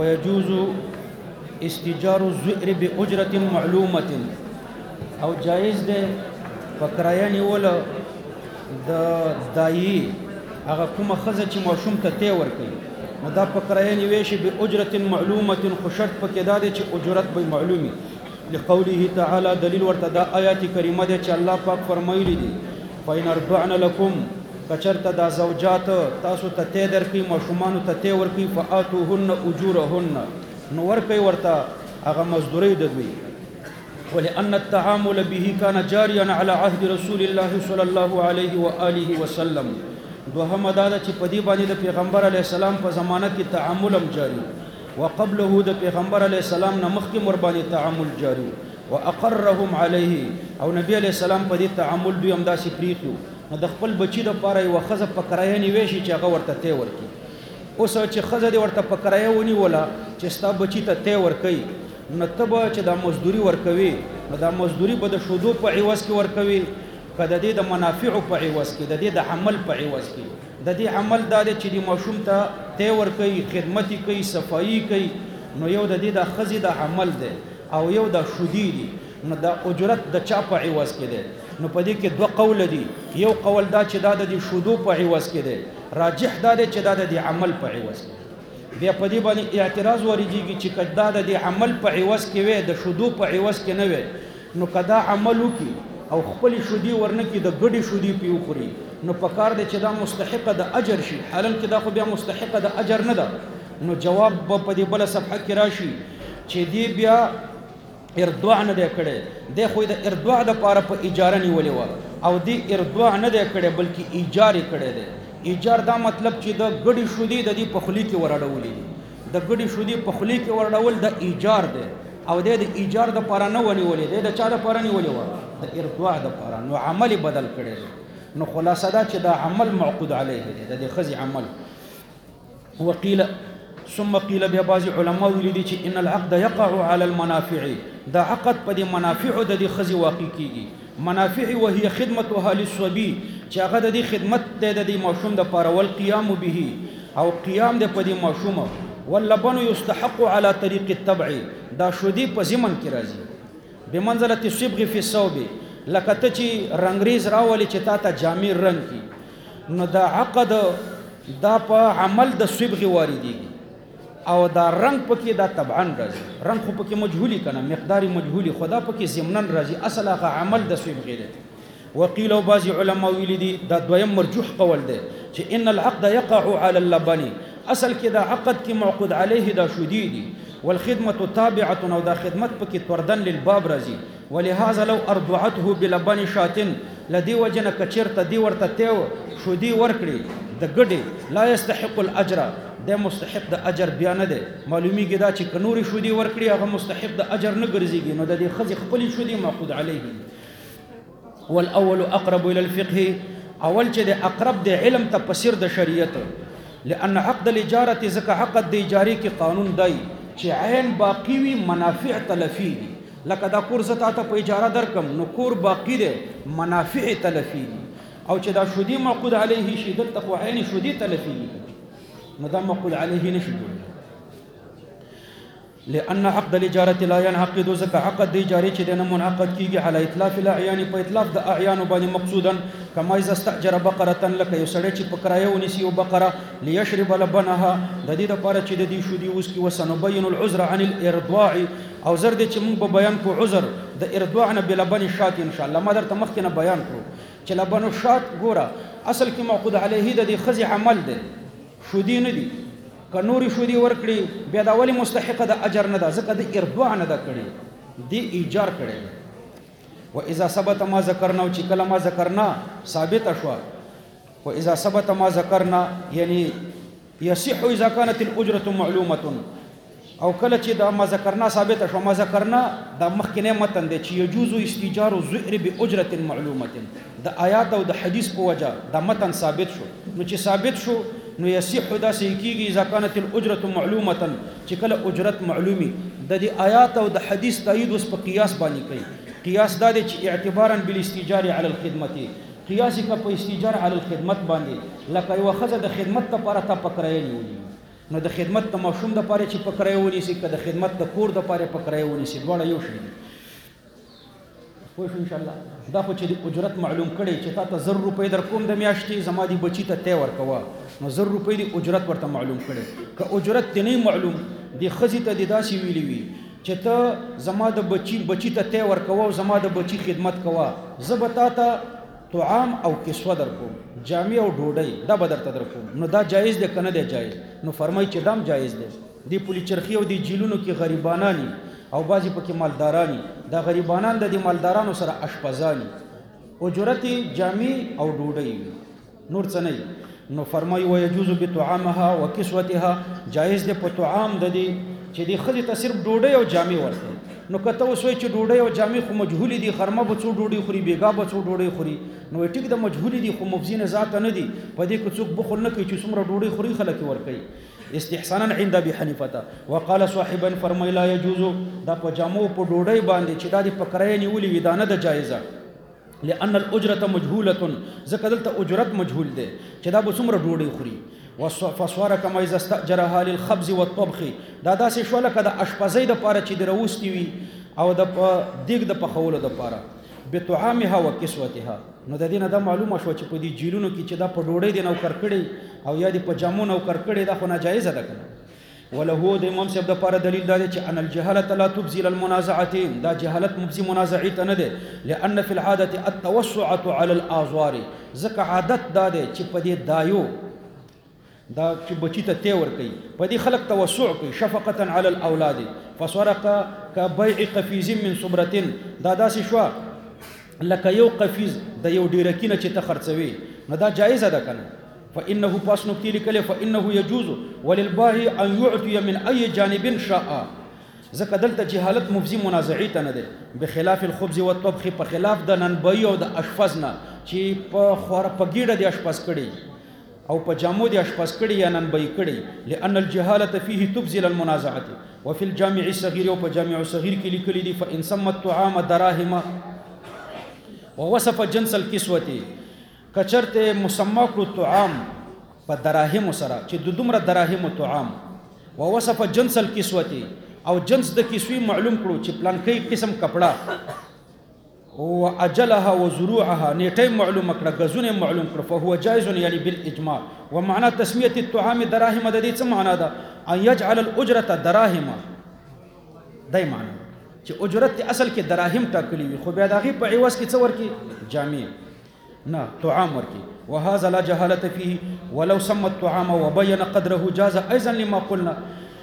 ويجوز استجار الزئر بأجرة معلومة او جائز ده فکرایانی ولا د دایي هغه کومه ښځه چې ماشوم ته تی ورکوي نو دا فکرایانی ویشي بأجرة معلومة خو شرط پکې دا دی چې اجرت به معلومي لقوله تعالی دلیل ورته دا آیات کریمه ده چې الله پاک فرمایلی دي فإن أرضعن لكم کچرته دا زوجات تاسو ته تی درکوي ماشومانو ته تی ورکوي فآتوهن أجورهن نو ورکوي ورته هغه مزدوري د دوی ولأن التعامل به كان جاريا على عهد رسول الله صلى الله عليه وآله وسلم دوهم دا چې په دې باندې د پیغمبر علی السلام په زمانه کې تعامل جاری وقبله د پیغمبر علی السلام نه مخکې ور باندې تعامل جاری واقرهم عليه او نبی علی السلام په دې تعامل دوی هم داسې پریخو نو د خپل بچی د پاره یو خزه په کرایه ویشي چې هغه ورته تی ورکی اوس چې خزه دې ورته په کرایه ونی ولا چې ستا بچی ته تی ورکی نو تبه چې دا مزدوري ورکوي نو دا مزدوري به د شودو په عوض کې ورکوي که د دې د منافعو په عوض کې د دې د عمل په عوض کې د دې عمل دا دی چې د ماشوم ته تی ورکوي خدمت کوي صفایي کوي نو یو د دې د ښځې د عمل دی او یو د شودي دي نو دا اجرت د چا په عوض کې دی نو په دې کې دوه قول دي یو قول دا چې دا د شودو په عوض کې دی راجح دا دی چې دا د عمل په عوض کې بیا په دې باندې اعتراض ورېږي چې کدا د عمل په عوض کې وي د شودو په عوض کې نه وي نو کدا عمل وکي او خپل شودي ورنکي د ګډي شودي پیو خوري نو په کار دی چې دا مستحقه د اجر شي حالان کې دا خو بیا مستحقه د اجر نه ده نو جواب په دې بل صفحه کې راشي چې دی بیا ارضاع نه دی کړي دی خو د ارضاع د پاره په اجاره نیولې و او دی ارضاع نه دی کړي بلکې ایجار کړي دی ایجار دا مطلب چې د ګډي شودي د دې په خلی کې ورړولې دي د ګډي شودي په خلی کې ورړول د ایجار دی او د ایجار د پاره نه ونیولې دی د چا د پاره نیولې و د ارضاع د پاره نو عمل بدل کړي نو خلاصه دا چې دا عمل معقود علیه دی د خزي عمل وقيل ثم قيل ببعض علماء ویلي چې ان العقد يقع على المنافع دا عقد په دې منافع د خزي واقع کیږي منافع وهي خدمتها للصبي چې هغه د دې خدمت د دې ماشوم د پاره ول قیام به او قیام د په دې ماشوم واللبن يستحق على طريق التبع دا شودي په زمن کې راځي بمنزله الصبغ في الثوب لکه ته چې رنگریز راولي چې تا ته جامع رنگ کی نو دا عقد دا په عمل د صبغ واردېږي او دا رنگ پکې دا طبعا راځي رنگ خو پکې مجهولي کنه مقدار مجهولي خدا پکې ضمنن راځي اصل هغه عمل د صبغ دی وقيل بعض علماء ویلي دا دویم مرجوح قول دی چې ان العقد يقع على اللبن اصل کې دا عقد کې معقود عليه دا شودي دي والخدمه تابعه او دا خدمت پکې توردن للباب راځي ولهذا لو ارضعته بلبن شاتن لدی وجنه کچرته دی ورته تیو شودي ورکړي د ګډي لا يستحق الاجر د مستحق د اجر بیان ده معلومیږي دا چې کنوري شودي ورکړي هغه مستحق د اجر نه ګرځيږي نو د دې خزي خپل شودي معقود عليه والاول اقرب الى الفقه اول چې د اقرب د علم ته پسیر د شریعت لان عقد الاجاره زکه عقد د اجاره کې قانون دی چې عین باقی وي منافع تلفي دي لکه دا کور زتا ته په اجاره درکم نو کور باقی دی منافع تلفي دي او چې دا شودي معقود عليه شي دلته خو عین شودي تلفي نو دا معقود عليه نشي لأن عقد الإجارة لا ينعقد زكا عقد الإجارة چې دنه منعقد کیږي على إتلاف الأعيان په إتلاف د أعيان باندې مقصودا كما إذا استأجر بقرة لك یو سړی چې په کرایه ونیسي او بقره ليشرب لبنها د دې لپاره چې د دې شودي وسکي وسنبين العذر عن الإرضاع او زر دې چې موږ به بیان کو عذر د إرضاع نه بلبن الشات ان شاء الله ما درته مخکې نه بیان کړو چې لبن الشات ګوره اصل کې معقود عليه د دې خزي عمل دی شودي نه دي کنوري شودي ورکړي بیا دا ولی مستحق د اجر نه ده ځکه د ارضاع نه ده کړي دی ایجار کړي و اذا ثبت ما ذکرنا چې کله ما ذکرنا ثابت شو و اذا ثبت ما ذکرنا یعنی يصح اذا كانت الاجره معلومه او کله چې دا ما ذکرنا ثابت شو ما ذکرنا دا مخکنه متن دی چې يجوز استیجار الزئر باجره معلومه د آیات او د حدیث په وجه دا متن ثابت شو نو چې ثابت شو نو يصح دا سيكيږي اذا كانت الاجره معلومه چې کله اجرت معلومي د دې آیات او د حدیث تایید اوس په قیاس باندې کوي قیاس دا دی چې اعتبارا بالاستیجار على الخدمه قیاس کا په استیجار على الخدمت باندې لکه یو خزه د خدمت لپاره تا پکړایلی نو د خدمت د ماشوم د پاره چې په کرایه ونیسي که د خدمت د کور د پاره په کرایه ونیسي دواړه یو شی دي پوه شو ان شاء الله دا خو چې د اجرت معلوم کړي چې تا ته 100 روپۍ در کوم د میاشتې زما دی بچی ته تی ورکوه نو 100 روپۍ د اجرت ورته معلوم کړي که اجرت دی نه معلوم دی ښځې ته د داسې ویلي وي چې ته زما د بچی ته تی ورکوه او زما د بچی خدمت کوه زه به تا ته طعام او کسوه در کوم جامې او ډوډۍ دا به درته در کوم نو دا جایز دی که نه دی جایز نو فرمایي چې دام جایز دی دی پولي چرخي او دی جیلونو کې غریبانانی او بعضې پکې مالدارانی دا غریبانان د دې مالدارانو سره اشپزانی اجرت جامې او ډوډۍ نور څه نه نو فرمایي ويجوز بطعامها وکسوتها جایز دی په طعام د دې چې دی ښځې ته صرف ډوډۍ او جامې ورکړي نو که ته اوس وایې چې ډوډۍ او جامې خو مجهولې دي خرمه به څو ډوډۍ خوري بیګا به څو ډوډۍ خوري نو ټیک د مجهولې دي خو مفزینه ذاته نه دي په دې کې څوک بخل نه کوي چې څومره ډوډۍ خوري خلک یې ورکوي استحسانا عند ابي حنیفه وقال صاحبا فرمای لا يجوز دا په جامو په ډوډۍ باندې چې دا د پکرای نیولې وي دا نه د جایزه لان الاجره مجهوله ځکه دلته اجرت مجهول دی چې دا به څومره ډوډۍ خوري فسواره کما اذا استاجرها للخبز والطبخ دا داسې شو لکه د اشپزۍ دپاره چې د راوستي وي او د دیګ د پخولو دپاره بطعامها وکسوتها نو د دې نه دا معلومه شوه چې په دې جیلونو کې چې دا په ډوډۍ دی نوکر کړی او یا د په جامو نوکر کړی دا خو ناجایزه ده که نه وله د امام صاحب دپاره دلیل دا دی چې ان الجهالة لا تبزي للمنازعتين دا جهالت مبزي منازعې ته نه دی لأن في العادة التوسعة على الآزوار ځکه عادت دا دی چې په دې دایو دا چې بچی ته تی ورکوي په دې خلک توسع کوي شفقة على الأولاد فصار كبيع قفيز من صبرة دا داسې شوه لکه یو قفیز د یو ډیرکینه چې ته خرڅوي نو دا جایزه ده که نه فإنه پاس نکتې لیکلې فإنه يجوز وللباهي أن يعطي من أي جانب شاء ځکه دلته جهالت مفزي منازعې ته نه دی بخلاف الخبز والطبخ په خلاف د ننبوي او د اشپز نه چې په ګیډه د اشپز کړي او په جامو د اشپز کړي یا ننبوي کړي لأن الجهالة فيه تبزي للمنازعة وفي الجامع الصغير او په جامع الصغير کې لیکلي دي فإن سمى الطعام دراهم ووصف جنس الكسوة کچرته مسمى کړو طعام په دراهم سره چې د دومره دراهم طعام ووصف جنس الكسوة او جنس د کسوی معلوم کړو چې پلانکی قسم کپڑا او اجلها وزروعها نیټه معلومه کړه غزونه معلوم کړه فهو جائز یعنی بالاجماع ومعنى تسميه الطعام دراهم د دې څه معنا ده ان يجعل الاجره دراهم دای معنی چې اجرت اصل کې دراهم ټاکلي وي خو بیا دغه په عوض کې څه ورکی جامع نه طعام ورکی وهذا لا جهاله فيه ولو سمى الطعام وبين قدره جاز ايضا لما قلنا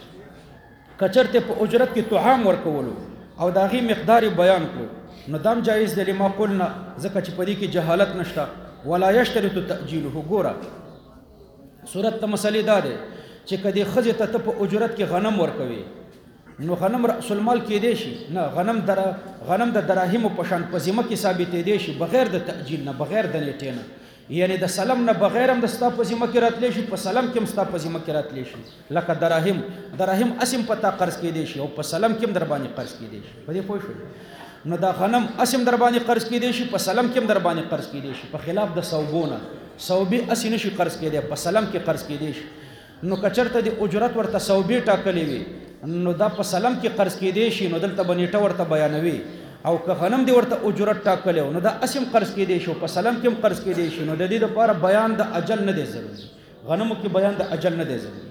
کچرته په اجرت کې طعام ورکولو او دغه مقدار بیان کړو نو دام جایز دی لما قلنا ځکه چې په دې کې جهالت نشته ولا يشترط تاجيله ګوره صورت ته مسلې دا ده چې کدی خځه ته په اجرت کې غنم ورکوي نو غنم رأس المال کې دی شي نه غنم د دراهم په شان په ذمه کې ثابت دی شي بغیر د تاجیل نه بغیر د نیټه نه یعنی د سلام نه بغیر هم د ستا په ذمه کې راتلی شي په سلام کې هم ستا په ذمه کې راتلی شي لکه دراهم اسم پتا قرض کې دی شي او په سلام کې هم در باندې قرض کې دی شي په دې پوه شئ نو دا غنم اسم در باندې قرض کې دی شي په سلام کې هم در باندې قرض کې دی شي په خلاف د صوبونه صوبې اسی نشي قرض کې دی په سلام کې قرض کې دی شي نو کچرته د اجرت ورته صوبې ټاکلې وي نو دا په سلام کې قرض کې دی شي نو دلته بنیټه ورته بیانوي او که غنم دی ورته اجرت ټاکلې نو دا اسم قرض کې دی شي په سلام کې هم قرض کې دی شي نو د دې لپاره بیان د اجل نه دی ضروري غنمو کې بیان د اجل نه دی ضروري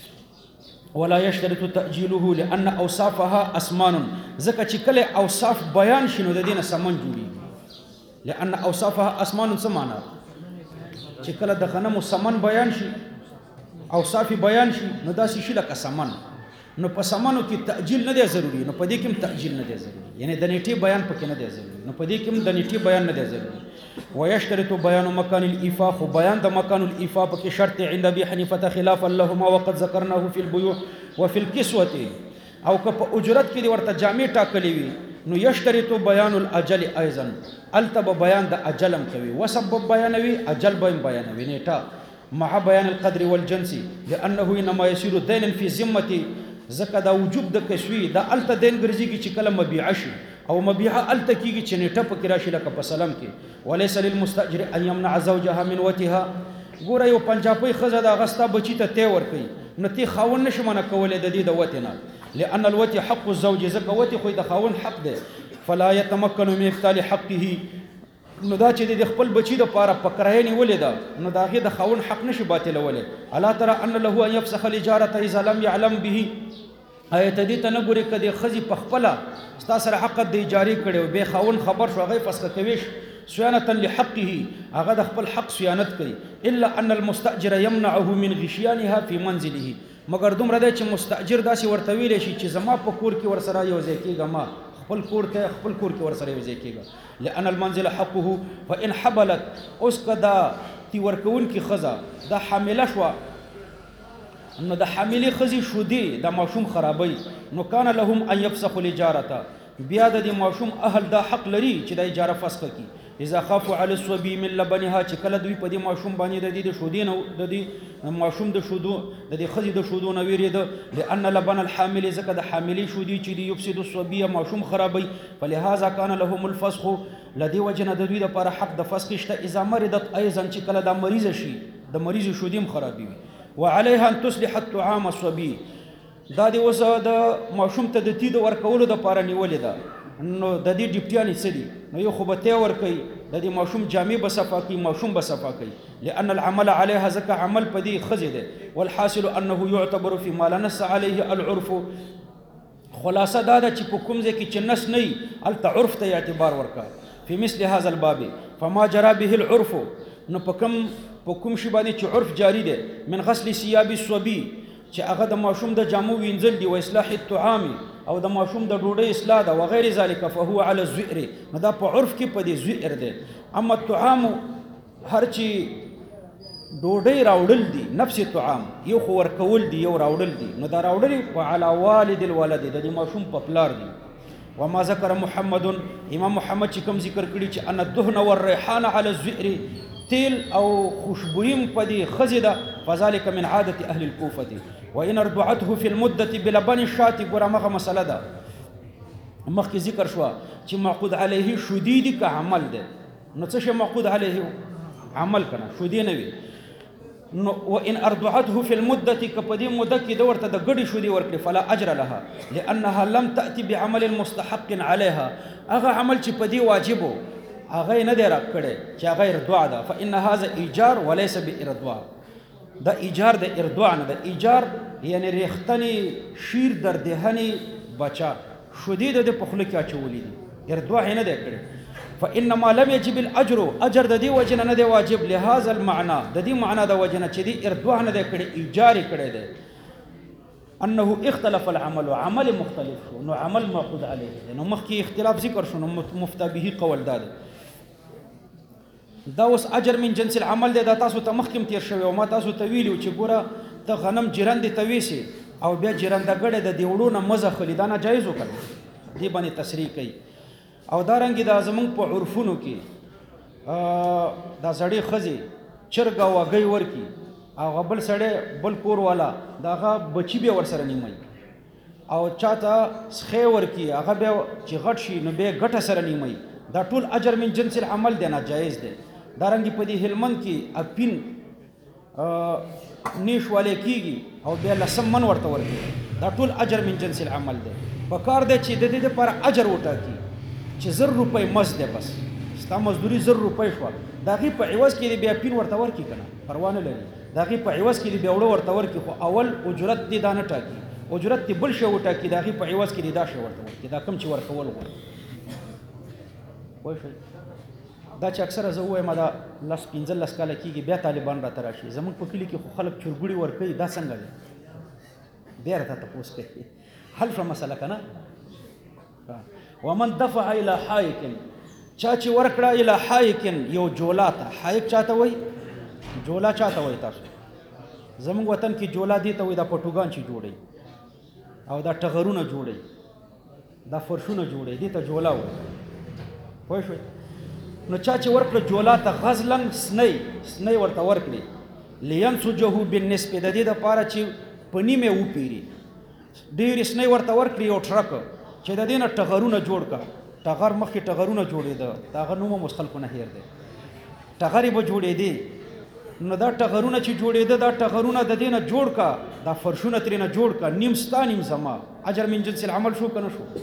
ولا يشترط تأجيله لأن أوصافها أسمان ځکه چې کله اوصاف بیان شي نو د دې نه سمن جوړیږي لأن أوصافها أسمان څه معنا چې کله د غنمو سمن بیان شي اوصاف بیان شي نو داسې شي لکه سمن نو په سمنو کې تأجیل نه دی ضروري نو په دې کې هم تأجیل نه دی ضروري یعنی د نیټې بیان پکې نه دی ضروري نو په دې کې هم د نیټې بیان نه دی ضروري ويشترط بيان مكان الإيفاء خو بیان د مکان الإيفاء پکې شرط عند ابي حنیفه خلافا لهما وقد ذكرناه في البيوع وفي الكسوة او که په اجرت کې ورته جامع ټاکلې وي نو يشترط بيان الاجل ايضا التب بیان د اجلم کوي وسبب بیانوي اجل بیانوي نیټه مع بيان القدر والجنس لانه انما يصير دينا في ذمه ځکه دا وجوب د کشوي دا الته دین ګرځيږي چې کله مبيع شي او مبيع الته کېږي چې نیټه پکې راشي لکه په سلام کې وليس للمستاجر ان يمنع زوجها من وتها ګوره یو پنجابي ښځه د غستا بچی ته تی ورکوي نو تی خاوند نشي منع کولی د دې د وتې نه، لأن الوتي حق الزوج، ځکه وتې خو د خاوند حق دی. فلا يتمكن من ابطال حقه، نو دا چې د خپل بچی د پاره په کرایه نیولې ده، نو د هغې د خاوند حق نشي باطلولی. الا ترى ان له ان يفسخ الاجاره اذا لم يعلم به، آیا ته دې ته نه ګورې که د ښځې په خپله ستا سره حق د اجارې کړی او بیا خاوند خبر شو هغه یې فسخه کوي صيانة لحقه، هغه د خپل حق صیانت کوي. الا ان المستاجر يمنعه من غشيانها في منزله، مګر دومره دی چې مستاجر داسې ورته ویلی شي چې زما په کور کې ورسره یو ځای کېږه، ما خپل کور کې ورسره یو ځای کېږه. لأن المنزل حقه فإن حبلت، اوس که دا تی ورکوونکې ښځه دا حامله شوه، نو د حاملې ښځې شودې د ماشوم خرابوي، نو کان لهم ان یفسخوا الاجارة، بیا د دې ماشوم اهل دا حق لري چې د اجاره فسخه کړي. اذا خافوا على الصبي من لبنها، چې کله دوی په دې ماشوم باندې د دې د شودې نه د دې ماشوم د شودو د دې ښځې د شودو نه ویرېده. لأن لبن الحامل، ځکه د حاملې شودې چې دي یفسد الصبي ماشوم خرابوي. فلهذا كان لهم الفسخ، لدې وجه نه د دوی دپاره حق د فسخ شته. اذا مرضت ايضا، چې کله دا مریضه شي د مریضې شودې هم خرابوي. وعليها ان تصلح الطعام الصبي، دا دې اوس د ماشوم ته د تي د ورکولو دپاره نیولې ده. نو د دې ډیپټیانې څه دي؟ نو یو خو به تی ورکوي، د دې ماشوم جامې به صفا کوي، ماشوم به صفا کوي. لأن العمل عليها، ځکه عمل په دې ښځې دی. والحاصل انه يعتبر فيما لا نص عليه العرف، خلاصه دا ده چې په کوم ځای کې چې نص نه وي هلته عرف ته اعتبار ورکړه. في مثل هذا الباب فما جرى به العرف، نو په کوم شي باندې چې عرف جاری دی، من غسل ثياب الصبي، چې هغه د ماشوم د جامو وینځل دي، و اصلاح الطعام، او د ماشوم د ډوډۍ اصلاح ده، وغیر ذلك فهو على الزئر، نو دا په عرف کې په دې زئر دی. اما الطعام، هر چې ډوډۍ راوړل دي، نفس طعام یو خو ورکول دي یو راوړل دي، نو دا راوړل په علی والد الولد د دې ماشوم په پلار دي. وما ذكر محمد، امام محمد چې کوم ذکر کړي چې ان الدهن والريحان على الزئر، تیل او خوشبویم په دې ښځې ده، فذلك من عادة اهل الكوفة. وان ارضعته في المدة بلبن الشاة، ګوره مغه مسله ده مخکې ذکر شوه چې معقود علیه شودې دي که عمل ده. نو څه شی معقود علیه؟ عمل کنه، شودې نه وي. نو وان ارضعته في المدة، که په دې موده کې د ورته د ګډې شودې ورکړي، فلا اجر لها لانها لم تأتي بعمل مستحق عليها، هغه عمل چې په دې واجب و هغه نه دی راکړی چې هغه ارضاع ده. فان هذا ایجار وليس بارضاع، دا ایجار د ارضاع نه ده. ایجار یعنی ریختنی شیر در دهنی بچا شودې د په خوله کې اچولې دي، ارضاع یې نه دی کړی. فانما لم يجب الاجر، اجر د دې وجه نه دی واجب. لهذا المعنى، د دې معنا د وجه نه چې دې ارضاع نه دی کړی، ایجار یې کړی دی. انه اختلف العمل، عمل مختلف شو، نو عمل معقود علیه، نو مخکې اختلاف ذکر شو، نو مفتى به قول دا دی. دا اوس اجر من جنس العمل دی، دا تاسو ته مخکې تیر شوی او ما تاسو ته ویلي چې ګوره ته غنم جرندې ته ویسې او بیا جرنده ګړې د دیوړو نه مزه خلي، دا ناجایز وکړه، دې باندې تصریح کوي. او دارنګې دا زمونږ په عرفونو کې دا سړی ښځې چرګ او هګۍ ورکي، هغه بل سړی بل کور والا د هغه بچي بیا ورسره نیموي، او چاته سخی ورکي هغه بیا چې غټ شي نو بیا ګټه سره نیموي، دا ټول اجر من جنس العمل دی، ناجایز دی. دارنګې په دې هلمند کې اپین نیش والی کېږي او بیا لسم من ورته ورکوي، دا ټول اجر من جنس العمل دی. پکار دی چې د دې دپاره اجر وټاکي چې 1000 روپۍ مزد دی، بس ستا مزدوري 1000 روپۍ شوه، د هغې په عوض کې دې بیا پین ورته ورکړي که نه، پروا نه لري، د هغې په عوض کې دې بیا وړه ورته ورکړي، خو اول اجرت دې دا نه ټاکي، اجرت دې بل شی وټاکي، د هغې په عوض کې دې دا شی ورته ورکړي، دا کوم چې ورکول غواړي. پوه شئ؟ دا چې اکثره زه ووایم دا 15 کاله کېږي بیا طالبان راته راشي، زموږ په کلي کې خو خلک چرګوړي ورکوي، دا څنګه دی؟ بیا راته تپوس کوي، حل شوه مسله که نه؟ ومن دفع الى حایک، چا چې ورکړه الى حایک یو جولا ته، حایک چاته وایي؟ جولا چاته وایي تاسو؟ زموږ وطن کې جولا دې ته وایي دا پټوګان چې جوړوي او دا ټغرونه جوړوي، دا فرشونه جوړوي، دې ته جولا وایي. پوه شوئ؟ نو چا چې ورکړه جولا ته غزلن سنۍ ورته ورکړي، لینسجه بالنسبه، د دې دپاره چې په نیمې وپیري، ډېرې سنۍ ورته ورکړي یو ټرک چې د دې نه ټغرونه جوړ کړه، ټغر مخکې ټغرونه جوړېده، د هغه نوم هم اوس خلکو نه هېر دی، ټغرې به جوړېدې، نو دا ټغرونه چې جوړېده دا ټغرونه د دې نه جوړ کړه دا فرشونه ترېنه جوړ کا، نیم ستا نیم زما، اجر من جنس العمل شو کنه شو.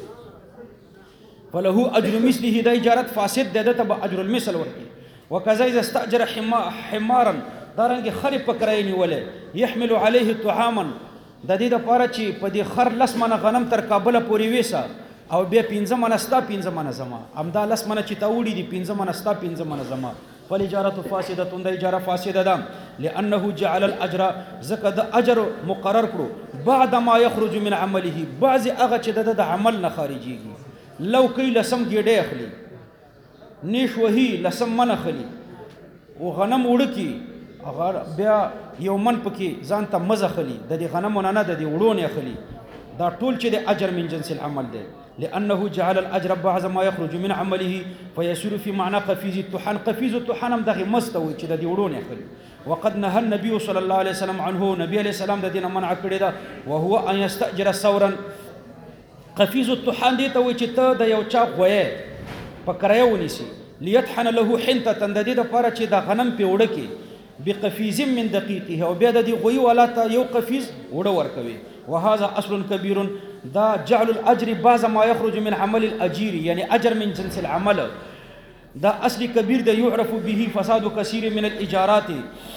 فله اجر مثله، دا اجارت فاسد ده، دته به اجر المثل ورکی. وکذا اذا استاجر حمارا، دارنګ خر په کرای نیولې، يحمل عليه طعاما، د دې لپاره چې په دې خر لس منه غنم تر کابل پورې وېسه او بیا 15 منه ستا 15 منه زما، همدا لس منه چې تا وړي دي 15 منه ستا 15 منه زما. فالاجاره فاسده، د اجاره فاسده ده، لانه جعل الاجر، زکه د اجر مقرر کړو بعد ما يخرج من عمله، بعض هغه چې د عمل نه خارجيږي. لو کوي لسم ګډه اخلي، نیش وهي لسم من اخلي، او غنم وړکی اگر بیا یو من پکې ځان ته مزه خلی، د دې غنمونه نه د دې وړونه اخلي، دا ټول چې د اجر من جنس العمل ده. لانه جعل الاجر بعض ما يخرج من عمله فيسير في معنى قفيز الطحان. قفيز الطحان هم دغه مستوي چې د دې وړونه اخلي. وقد نهى النبي صلى الله عليه وسلم عنه، نبی عليه السلام د دې نه منع کړی ده. وهو ان يستاجر ثورا، قفيز الطحان دې ته وایي چې ته د یو چا غوی په کرایه ونیسي، ليطحن له حنطه، د دې لپاره چې د غنم په وړه کې بقفيز من دقيقه، او بیا د دې غوی والا ته یو قفيز وړه ورکوي. وهذا اصل كبير، دا جعل الاجر بعض ما يخرج من عمل الاجير، يعني اجر من جنس العمل، دا اصل كبير ده يعرف به فساد كثير من الاجارات.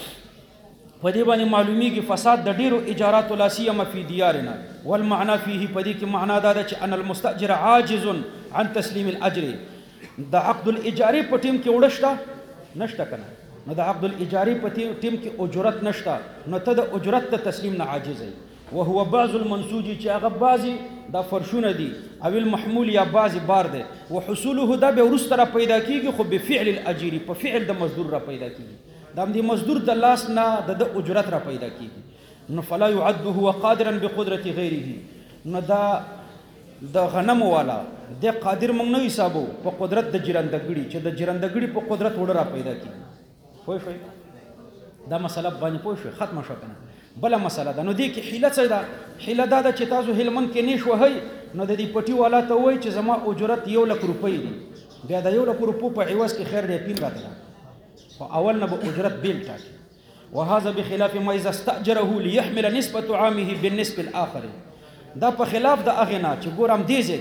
فدې باندې معلومیږي فساد د ډیرو اجارات، لا سیما فی دیارنا. والمعنى فيه، پدې کې معنا دا ده چې ان المستاجر عاجز عن تسلیم الاجر، د عقد الاجاره په ټیم کې وړشته نشته کنه، نو د عقد الاجاره په ټیم کې اجرت نشته، نو ته د اجرت ته تسلیم نه عاجز ای. وهو بعض المنسوج، چې هغه بعضی دا فرشونه دي، او المحمول یا بعضی بار ده. وحصوله دا به ورسته را پیدا کیږي، خو بفعل الاجیر، په فعل د مزدور را پیدا کیږي، دا د مزدور د لاس نه د اجرت را پیدا کیږي. نو فلا يعد هو قادرا بقدرة غیره، نو دا د غنم والا د قادر مونږ نه حسابو په قدرت د جرندګړي، چې د جرندګړي په قدرت وړ را پیدا کیږي. پوه شئ دا مسله باندې پوه شئ، ختمه شو کنه. بل مسله ده، نو دې کې حیله څه ده؟ حیله دا ده چې تاسو هلمند کې نیش وهئ، نو د دې پټي والا ته وایي چې زما اجرت 1 لک روپۍ دي، بیا د 1 لک روپو په عوض کې خیر دی پیل راته، خو اول نه به اجرت بیل ټاکي. وهذا بخلاف ما اذا استاجره ليحمل نسبه عامه بالنسبه الاخر، دا په خلاف د اغه نه چې ګورم دیزه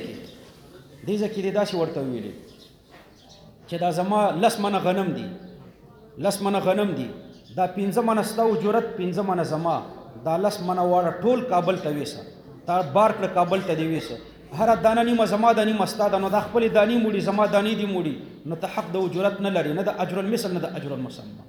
کې داسې ورته ویلي چې دا زما لس منه غنم دي، لس منه غنم دي، دا 15 منه ستا اجرت، 15 منه زما، دا لس منه واړه ټول کابل ته ویسه، تا بار کړه کابل ته دی ویسه، هر دانه نیمه زما د نیمه ستا ده، نو دا خپل دانی موړي زما دانی دی موړي، نو ته حق د اجرت نه لري، نه د اجر المثل نه د اجر المسمى.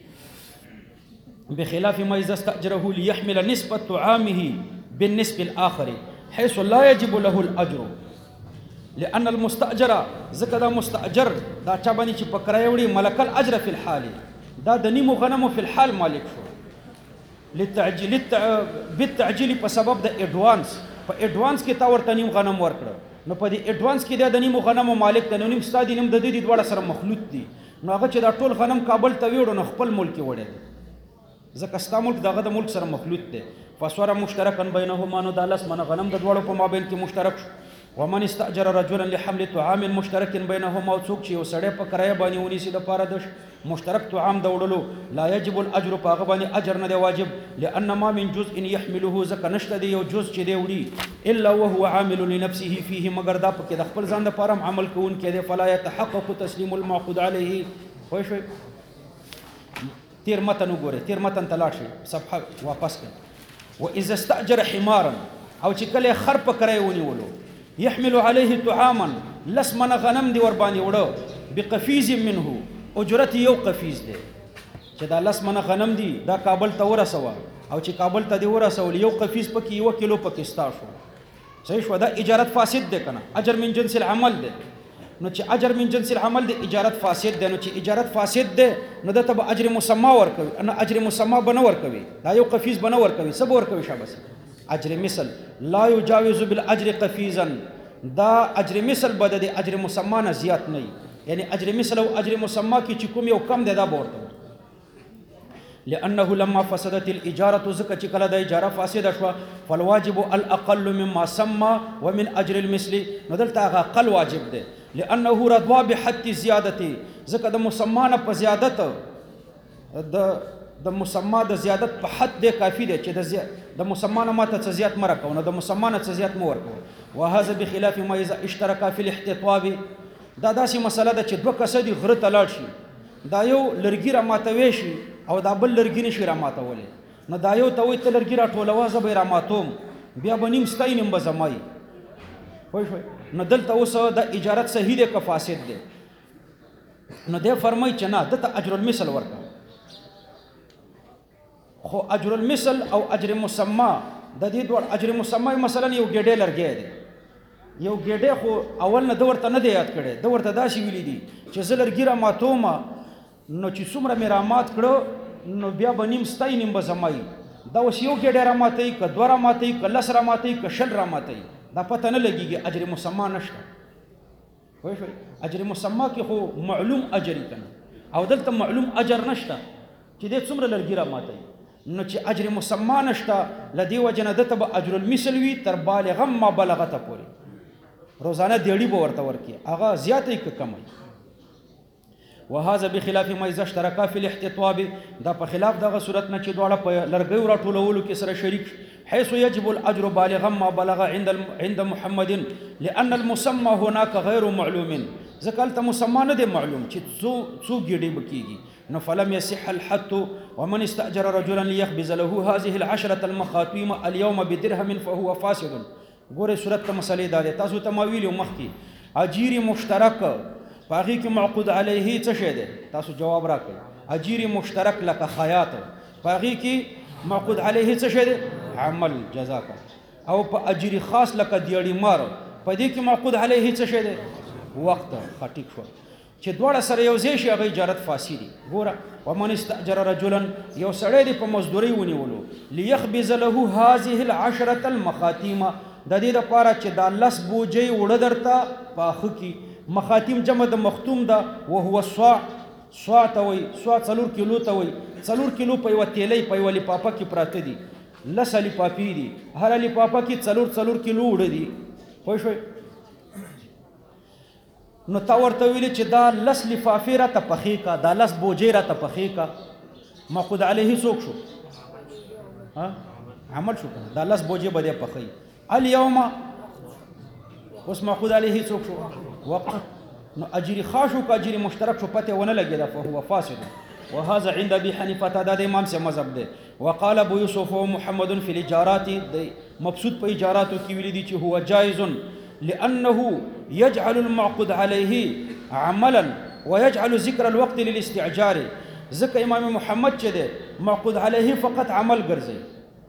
بخلاف ما اذا استاجره ليحمل نسبه عامه بالنسبه الاخر حيث لا يجب له الاجر، لان المستاجر، ذکر مستاجر دا چا باندې چې پکړای وړي ملک الاجر فی الحال، دا د نیمو غنمو فی الحال مالک شو. للتعجيل بالتعجيل په سبب د اډوانس، په اډوانس کې تا ورته نیم غنم ورکړه، نو په دې اډوانس کې د نیمو غنمو مالک د نیم ستادي نیم د دې دواړه سره مخلوط دي، نو هغه چې دا ټول غنم کابل ته ویړو نو خپل ملک وړي، ځکه ستا ملک دغه د ملک سره مخلوط دی. فصار مشترکا بینهما، نو دا لس منه غنم د دواړو په مابین کې مشترک شو. ومن استاجر رجلا لحمل طعام مشترک بینهما، څوک چې یو سړی په کرایه باندې ونیسي د پاره د مشترک طعام د وړلو، لا یجب الاجر، په هغه باندې اجر نه دی واجب، لان ما من جزء يحمله، ځکه نشته دی یو جز چې دی وړي، الا وهو عامل لنفسه فيه، مگر دا پکې د خپل ځان د پاره عمل کوونکی دی، فلا يتحقق تسلیم المعقود عليه. خو شوي تیر متن وګوره، تیر متن تلاړ شي، صفحه واپس کړه. واذا استاجر حمارا، او چې کله خر په کرایه ونیولو، يحمل عليه طعاما، لس من غنم دی ور باندې وړو، بقفيز منه، اجرت یو قفیز دی، چې دا لس من غنم دی دا کابل ته ورسوه، او چې کابل ته دی ورسول یو قفیز پکې 1 کیلو پکې ستا شو، صحیح شو، دا اجارت فاسد دی کنه، اجر من جنس العمل دی. نو چې اجر من جنس العمل دی، اجارت فاسد دی، نو چې اجارت فاسد دی نو دته به اجر مسمى ورکوي، نه اجر مسمى بنه ورکوي، دا یو قفیز بنه ورکوي، سب ورکوي شابه اجر مثل لا يجاوز بالاجر قفيزا، دا اجر مثل بد دی اجر مسمى نه زیات نه، یعنی اجر مثل او اجر مسمى کی چې کوم یو کم دی دا ورته، لانه لما فسدت الاجاره، زکه چې کله د اجاره فاسده شو، فالواجب الاقل مما سمى ومن اجر المثل، نو دلته هغه اقل واجب دی، لانه رضوا بحد زیادته، زکه د مسمى نه په زیادت د د مسما د زیادت په حد دی کافي دی چې د مسما نه ماته څه زیات مه راکوه، نو د مسما نه څه زیات مه ورکوه. وهذا بخلاف ما اذا اشترکا فی الاحتطاب، دا داسې مسله ده چې دوه کسه دي غره ته لاړ شي، دا یو لرګي راماتوی شي او دا بل لرګي نشي راماتولی، نو دا یو ته وایي ته لرګي راټولوه زه به یې راماتوم، بیا به نیم ستا نیم به زما وي. پوه شوئ؟ نو دلته اوس د اجارت صحیح دی که فاسد دی؟ نو دی فرمایي چې نه، دته اجر المثل ورکړه، خو اجر المثل او اجر مسما د دې دوړ اجر مسما مثلا یو ګډې لرګی دی، یو ګډې خو اول نه د ورته نه دی یاد کړی، د ورته داسې ویلي دي چې زه لرګي راماتوم، نو چې څومره مې رامات کړه نو بیا به نیم ستا نیم به زما وي. دا اوس یو ګډې راماتوي که دوه راماتوي که لس راماتوي که شل راماتوي، دا پته نه لګېږي، اجر مسما نشته. پوه شوئ؟ اجر مسما کې خو معلوم اجر وي که نه، او دلته معلوم اجر نشته چې دی څومره لرګي راماتوي، نو چې اجر مسما نشته له دې وجې نه دته به اجر المثل وي تر بالغا ما بلغته پورې، روزانه دیړي به ورته ورکړي، هغه زیاته که کمه. وهذا بخلاف ما اذا اشتركا في الاحتطاب، دا په خلاف دغه صورت نه چې دواړه په لرګیو راټولولو کې سره شریک، حيث يجب الاجر بالغا ما بلغ عند محمد لان المسمى هناك غير معلوم، ځکه هلته مسمى نه دی معلوم چې څو ګېډې به کېږي. نو فلم يصح الحث ومن استأجر رجلا ليخبز له هذه العشرة المخاتيم اليوم بدرهم فهو فاسد. ګوره صورت ته مسلې دا دی، تاسو ته ما ویلي مخکې اجیر مشترک په هغې کې معقود علیه څه شی دی؟ تاسو جواب راکړئ. اجیر مشترک لکه خیاط په هغې کې معقود علیه څه شی دی؟ عمل جزاک. او په اجیر خاص لکه دیاړي مار په دې کې معقود علیه څه شی دی؟ وخت. ښه ټیک شو چې دواړه سره یو ځای شي هغه اجارت فاسدي. ګوره ومن استأجر رجلا، یو سړی دی په مزدورۍ ونیولو، لیخبز له هذه العشرة المخاتیم، د دې دپاره چې دا 10 بوجۍ وړه درته پاخه کي. مخاتیم جمع د مختوم ده، وهو صاع، صاع ته وایي، صاع 4 کیلو ته وایي، 4 کیلو په یوه تیلۍ په یوه لفافه کې پراته دي، 10 لفافې دي، هره لفافه کې 4 کیلو وړه دي. پوه شوئ؟ نو تا ورته ویلې چې دا 10 لفافې راته پخې کا، دا 10 بوجۍ راته پخې کا، معقود علیه څوک شو؟ عمل شو که نه؟ دا 10 بوجۍ به دی پخوي. اليوم اوس معقود علیه څوک شو؟ وقت. نو اجر خاص شو که اجر مشترک شو؟ پته ونه لګېده، فهو فاسد. وهذا عند ابي حنيفه، دا د امام سے مذهب دی. وقال ابو يوسف ومحمد في الاجارات، د مبسوط په اجاراتو کې ویلي دي چې هو جائز لانه يجعل المعقود عليه عملا ويجعل ذكر الوقت للاستعجار. ځکه امام محمد چې دی معقود علیه فقط عمل ګرځي،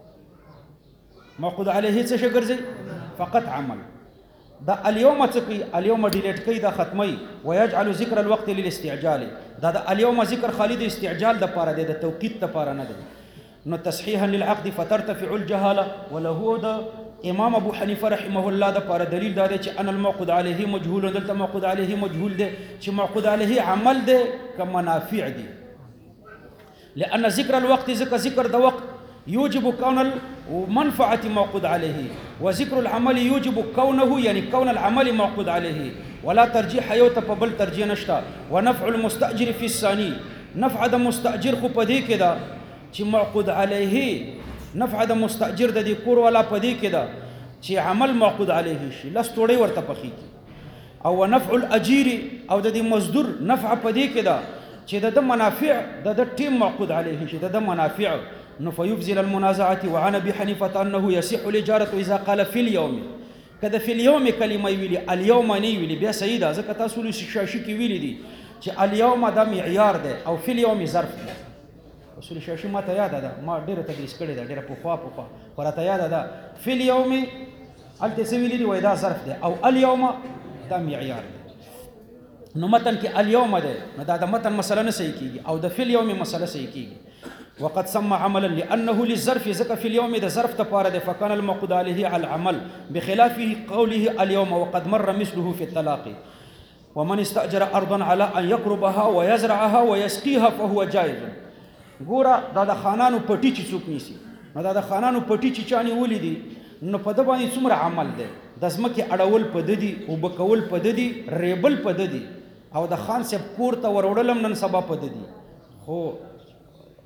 معقود علیه څه شی ګرځي؟ فقط عمل. دا اليوم څه کوي؟ اليوم ډیلیټ کوي، دا ختموي. ويجعل ذکر الوقت للاستعجال، دا د اليوم ذکر خالی د استعجال دپاره دی، د توقیت دپاره نه دی. نو تصحیحا للعقد فترتفع الجهاله، وله د امام ابو حنیفه رحمه الله دپاره دلیل دا دی چې ان المعقود علیه مجهول، دلته معقود علیه مجهول دی چې معقود علیه عمل دی که منافع دی. لأن ذکر الوقت، ذکر د وقت يوجب كون المنفعة موقود عليه، وذكر العمل يوجب كونه، يعني كون العمل موقود عليه، ولا ترجيح يوتا بل ترجيح نشتا. ونفع المستأجر في الثاني، نفع د مستأجر خو پدې کې دا چې معقود عليه، نفع د مستأجر د دې کور والا پدې کې دا چې عمل معقود عليه شي، لس توړې ورته پخې کی. او ونفع الاجير، او د دې مزدور نفع پدې کې دا چې د منافع د ټیم معقود عليه شي، د منافع. نو فيبذل المنازعه. وعن ابي حنيفه انه يصح الاجاره اذا قال في اليوم، کده في اليوم کلمه ویلي، اليوم نه ویلي، بیا صحیح ده، ځکه تاسو له شاشي کې ویلي دي چې اليوم دا معیار ده او في اليوم ظرف ده. اصول شاشي ما ته یاد ده، ما ډیره تدریس کړی ده، ډیره پوخا خو راته یاد ده. في اليوم هلته څه ویلي دي؟ وایي دا ظرف ده، او اليوم دا معیار ده. نو متن کې اليوم ده، نو دا د متن مسله نه صحیح کیږي، او د في اليوم مسله صحیح کیږي. وقد سمى عملا لأنه للظرف، ذكر في اليوم ده ظرف تبارد، فكان المعقود عليه على العمل بخلاف قوله اليوم، وقد مر مثله في الطلاق. ومن استأجر أرضا على أن يقربها ويزرعها ويسقيها فهو جائز. ګوره دا د خانانو پټي چې څوک نیسي، نو دا د خانانو پټي چې چا نیولي دي، نو په ده باندې څومره عمل دی؟ د ځمکې اړول په ده دي، اوبه کول په ده دي، ریبل په ده دي، او د خان صاحب کور ته وروړل هم نن سبا په ده دي. خو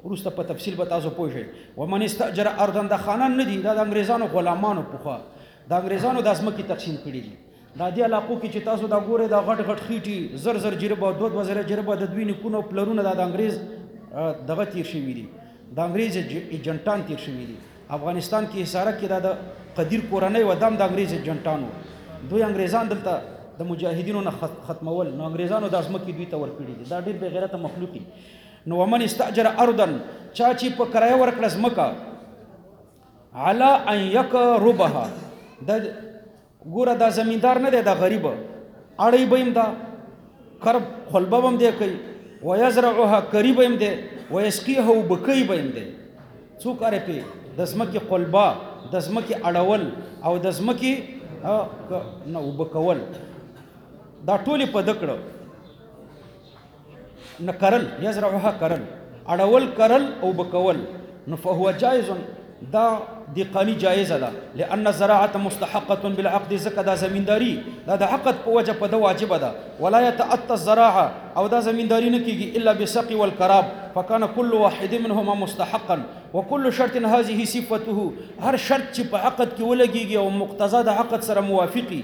وروسته په تفصیل به تاسو پوه شئ. ومن استاجر ارضا دا خانان نه دي، دا د انګریزانو غلامانو پخوا د انګریزانو د ځمکې تقسیم کړي دي. دا دې علاقو کې چې تاسو دا ګورئ دا غټ غټ خېټې زر زر جربه 2 جربه د دوی نیکونه پلرونه دا د انګریز دغه تیر شوي دي، د انګریز ایجنټان تیر شوي دي. افغانستان کې حصاره کې دا د قدیر کورنۍ و دام د انګریز ایجنټانو، دوی انګریزان دلته د مجاهدینو نه ختمول، نو انګریزانو د ځمکې دوی ته ورکړي دي. دا ډېر بې غیرته مخلوق دي. نو ومن استاجر ارضا چا چې په کرایه ورکړه ځمکه علی ان یکربها، د ګوره دا زمیندار نه دی، دا غریب اړی به هم دا کرب خلبه به هم دی کوي، ویزرعها کری به هم دی، ویسقیها اوبه به هم دی. څو کار یې کوي؟ د ځمکې قلبه، د ځمکې اړول او د ځمکې نه اوبه کول، دا ټولې په ده کړه. نه کرل، یزرعها کرل، اړول کرل اوبه کول. نو فهو جایز، دا دیقانی جایزه ده. لأن الزراعة مستحقة بالعقد، ځکه دا زمینداری دا د عقد په وجه په ده واجبه ده. ولا يتأتى الزراعة، او دا زمینداری نه کیږي الا بالسقي والكراب، فكان كل واحد منهما مستحقا وكل شرط هذه صفته. هر شرط چې په عقد کې ولګيږي او مقتضا د عقد سره موافقي،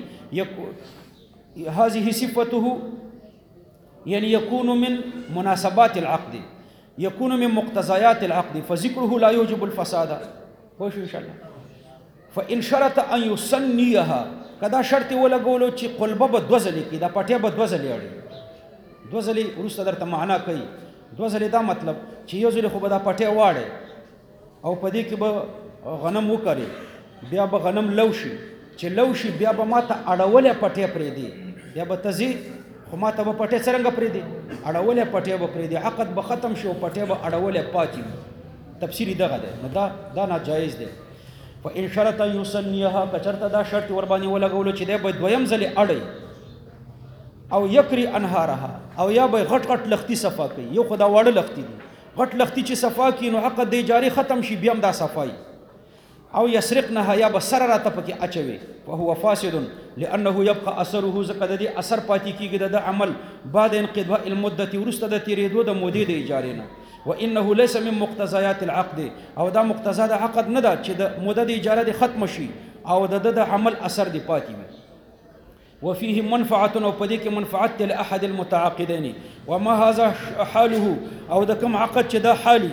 هذه صفته يعني يكون من مناسبات العقد، يكون من مقتضيات العقد، فذكره لا يوجب الفساد. خوش ان شاء الله. فان شرط ان يسنيها، کدا شرط ولګولو چې قلبه به دوزلې کې، دا پټه به دوزلې اړي. دوزلې ورسته درته معنا کوي. دوزلې دا مطلب چې یو ځل خو به دا پټه واړي او په دې کې به غنم وکړي، بیا به غنم لوشي، چې لوشي بیا به ماته اړولې پټه پرې دی، بیا به تزي خو ماته به پټه څنګه پرې دی، اړولې پټه به پرې دی، عقد به ختم شي او پټه به اړولې پاتې. تفسیری دغه ده. نو دا ناجایز دی. فان شرط یسنیها، کچرته دا شرط ور باندې ولګولو چې دی به دویم ځلې اړي او یکری انهارها، او یا به غټ غټ لختی صفا کوي. یو خدا واړه لختی دي، غټ لختی چې صفا کوي نو عقد دی جاری ختم شي، بیا هم دا صفای. او یسرقنها، یا به سره راته پکې اچوي، فهو فاسد لانه يبقى اثره، ځکه د دې اثر پاتې کېږي د عمل بعد انقضاء المدة، وروسته د تېرېدو د مودې د اجارې نه. وانه ليس من مقتضيات العقد، او دا مقتضا د عقد نه ده چې د موده د اجاره د ختم شي او د عمل اثر دی پاتې وي. وفيه منفعه، او په دې کې منفعت له احد المتعاقدين. وما هذا حاله، او د کوم عقد چې دا حالي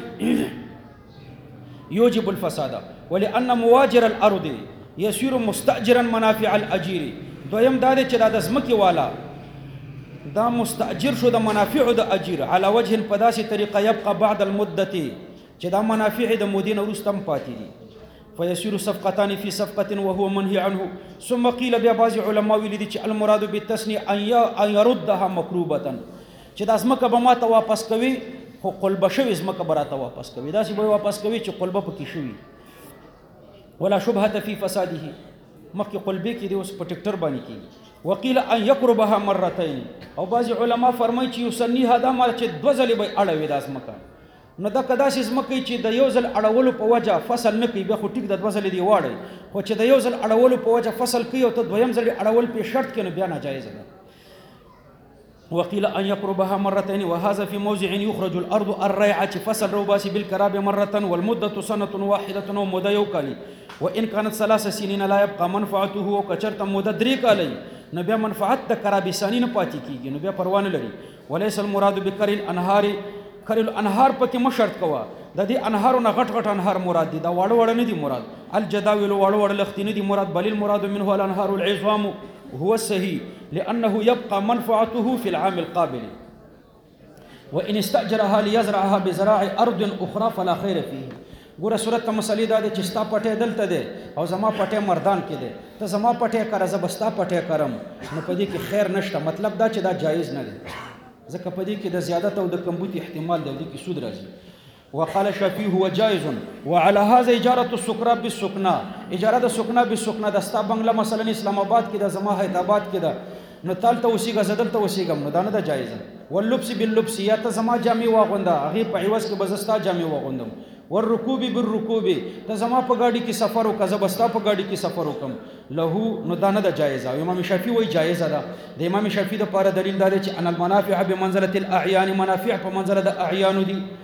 يوجب الفساد. ولأن مواجر الارض يصير مستاجرا منافع الاجير. دویم دا چې دا د ځمکې والا دا مستاجر شو د منافع د اجیر على وجه په داسې طریقه يبقى بعد المدة چې دا منافع د مودې وروسته پاتې دي. فيصير صفقتان في صفقة وهو منهي عنه. ثم قيل بیا بعض علماء ویلي دي چې المراد بالتثنية ان يردها مکروبة، چې دا ځمکه به ماته واپس کوي خو قلبه شوي ځمکه به راته واپس کوي، داسې به واپس کوي چې قلبه پکې شوي. ولا شبهة في فساده، مخکې قلبې کې دی اوس په ټکټر باندې کېږي. وقيل ان يقربها مرتين، او بعض علما فرمایي چې یسنیها دا مال چې دوه ځلې به اړوي دا ځمکه. نو دا کداسې ځمکه چې د یو ځل اړولو په وجه فصل نه کوي، بیا خو ټیک د دوه ځلې دی واړی، خو چې د یو ځل اړولو په وجه فصل کوي او ته دویم ځل اړول په شرط کې، نو بیا ناجایزه ده. وقيل ان يقربها مرتين، وهذا في موضع يخرج الارض الريعه، فصل روباسي بالكراب مره، والمده سنه واحده، ومده يوكالي. وان كانت 3 سنين لا يبقى منفعته، وكچرت مده 3 کالی نو بیا منفعت د کرابسانی نه پاتې کیږي، نو بیا پروا نه لري. وليس المراد بكر الانهار، کر الانهار پکې مشرط کوا، د دې انهارونه غټ غټ انهار مراد دي، دا واړه واړه نه دي مراد. الجداول واړه واړه لختي نه دي مراد، بل المراد منه الانهار العظام هو الصحيح، لانه يبقى منفعته في العام القابل. وان استاجرها ليزرعها بزراع ارض اخرى فلا خير فيه. ګوره صورت ته مسلې دا دی چې ستا پټی دلته دی او زما پټی مردان کې دی، ته زما پټی کړه زه به ستا پټی کړم، نو په دې کې خیر نشته. مطلب دا چې دا جایز نه دی، ځکه په دې کې د زیادت او د کمبود احتمال دی، دې کې سود راځي. وقال الشافعي هو جائز. وعلى هذا اجاره السكنى بالسكنى، اجاره د سکنا بالسکنا، د ستا بنگله مثلا اسلام آباد کې د زما حیدرآباد کې ده، نو تال ته وسیګه زدل ته وسیګم، نو دا نه ده جایز. واللبس باللبس، یا ته زما جامې واغونده هغه په عوض کې بزستا جامې واغوندم. والركوب بالركوب، ته زما په گاډي کې سفر وکړه زه بستا په گاډي کې سفر وکم، له نو دا نه ده جایزه. امام شافعي وایي جایزه ده. د امام شافعي د پاره دلیل دا دی چې ان المنافع بمنزله الاعيان، منافع په منزله د اعیان دي.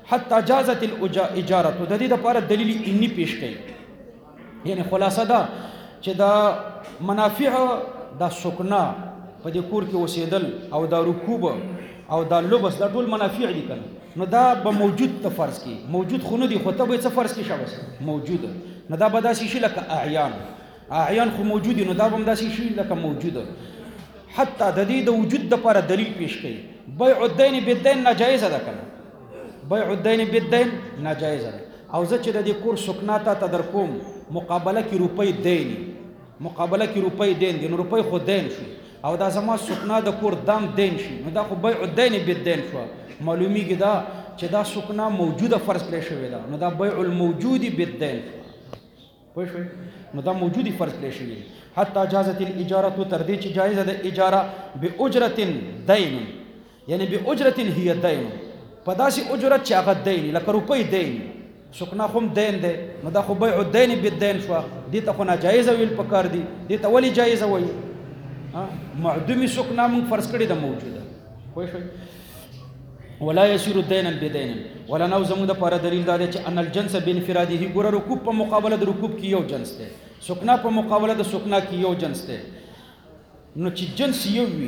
حتی جازت الاجاره د دې لپاره دلیل انی پیش کړي یعنی خلاصه دا چې دا منافع دا سکنا په دې کور کې اوسېدل او دا رکوب او دا لبس دا ټول منافع دي کنه نو دا به موجود ته فرض کی موجود خو نه دي خو ته به څه فرض کی شابه موجوده نو دا به داسې شي لکه اعیان خو موجود نو دا به هم داسې شي لکه موجوده حتی د دې د وجود لپاره دلیل پیش کړي بیع الدین بالدین ناجایزه ده کنه بیع الدین بالدین ناجایزه ده او زه چې د دې کور سکنا ته در کوم مقابله کې روپۍ دین مقابله کې روپۍ دین دي نو روپۍ خو دین شي او دا زما سکنا د کور دام دین شي نو دا خو بیع الدین بالدین شو معلومیږي دا چې دا سکنا موجوده فرض کړی شوی ده نو دا بیع الموجود بالدین پوه شئ نو دا موجودی فرض کړی شوی حتی جازت الاجاره تر دې چې جایزه د اجاره باجرت دین یعنی باجرت هي دین په داسې اجرت چې هغه دین لکه روپۍ دین سکنا خو دین دی نو دا خو بیع الدین بالدین شو دې ته خو ناجایزه ویل پکار دي دې ته ولې جایزه وایي معدومی سکنا موږ فرض کړی د موجوده پوه شئ ولا يسير دينا بدين ولا نوزم د پر دلیل دا دی چې ان الجنس بانفراده ګوره رکوب په مقابله د رکوب کې یو جنس دی سکنا په مقابله د سکنا کې یو جنس دی نو چې جنس یو وي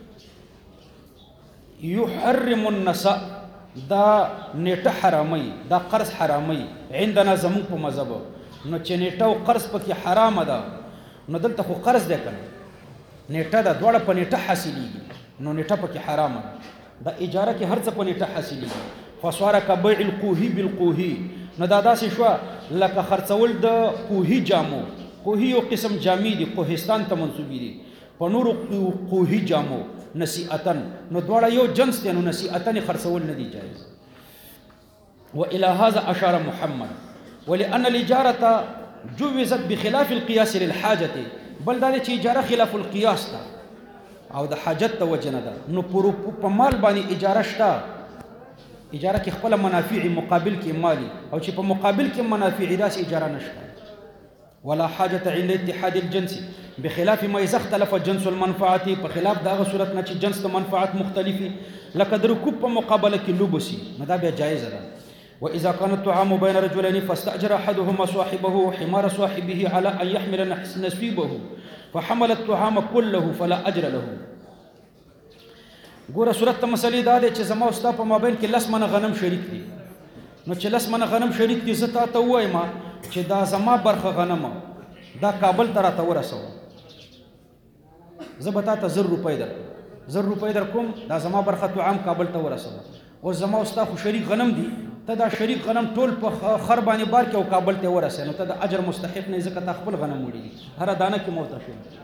يحرم النساء دا نیټه حرامي دا قرض حرامي عندنا زمون په مذهب نو چې نیټه او قرض پکې حرام ده نو دلته خو قرض دی کنه نیټه دا دواړه په نیټه حاصلېږي نو نیټه پکې حرام ده دا اجاره کې هر څه په نیټه حاصلېږي فصار كبيع القوهي بالقوهي نو دا داسې شوه لکه خرڅول د قوهي جامو قوهي یو قسم جامې دي قوهستان ته منسوبې دي په نورو قوهي جامو نصیحتن نو دواړه یو جنس دی نو نصیحتن خرڅول نه دي جایز والى هذا اشار محمد ولان الاجاره جوزت بخلاف القياس للحاجه بل دا چې اجاره خلاف القياس ده او د حاجت ته وجه نه ده نو په مال باندې اجاره شته اجاره کې خپل منافع مقابل کې مالی او چې په مقابل کې منافع داس اجاره نشته ولا حاجه عند اتحاد الجنس بخلاف ما اذا اختلف جنس المنفعه په خلاف دغه صورت نه چې جنس د منفعت مختلفي لکه د رکوب په مقابله کې لوبسي نو دا بیا جایز ده واذا كان الطعام بين رجلين فاستاجر احدهما صاحبه حمار صاحبه على ان يحمل نصيبه فحمل الطعام كله فلا اجر له ګوره صورت ته مسلې دا دی چې زما او ستا په مابین کې لس منه غنم شریک دي نو چې لس منه غنم شریک دي زه تا ته ووایم چې دا زما برخه غنم دا کابل ته راته ورسوه زه به تا ته 1000 روپۍ درکړم 1000 روپۍ در کوم دا زما برخه طعام کابل ته ورسوه اوس زما او ستا خو شریک غنم دي ته دا شریک غنم ټول په خر باندې بار کې او کابل ته ورسې نو ته د اجر مستحق نه ځکه تا خپل غنم وړي هر دانه کې موته شي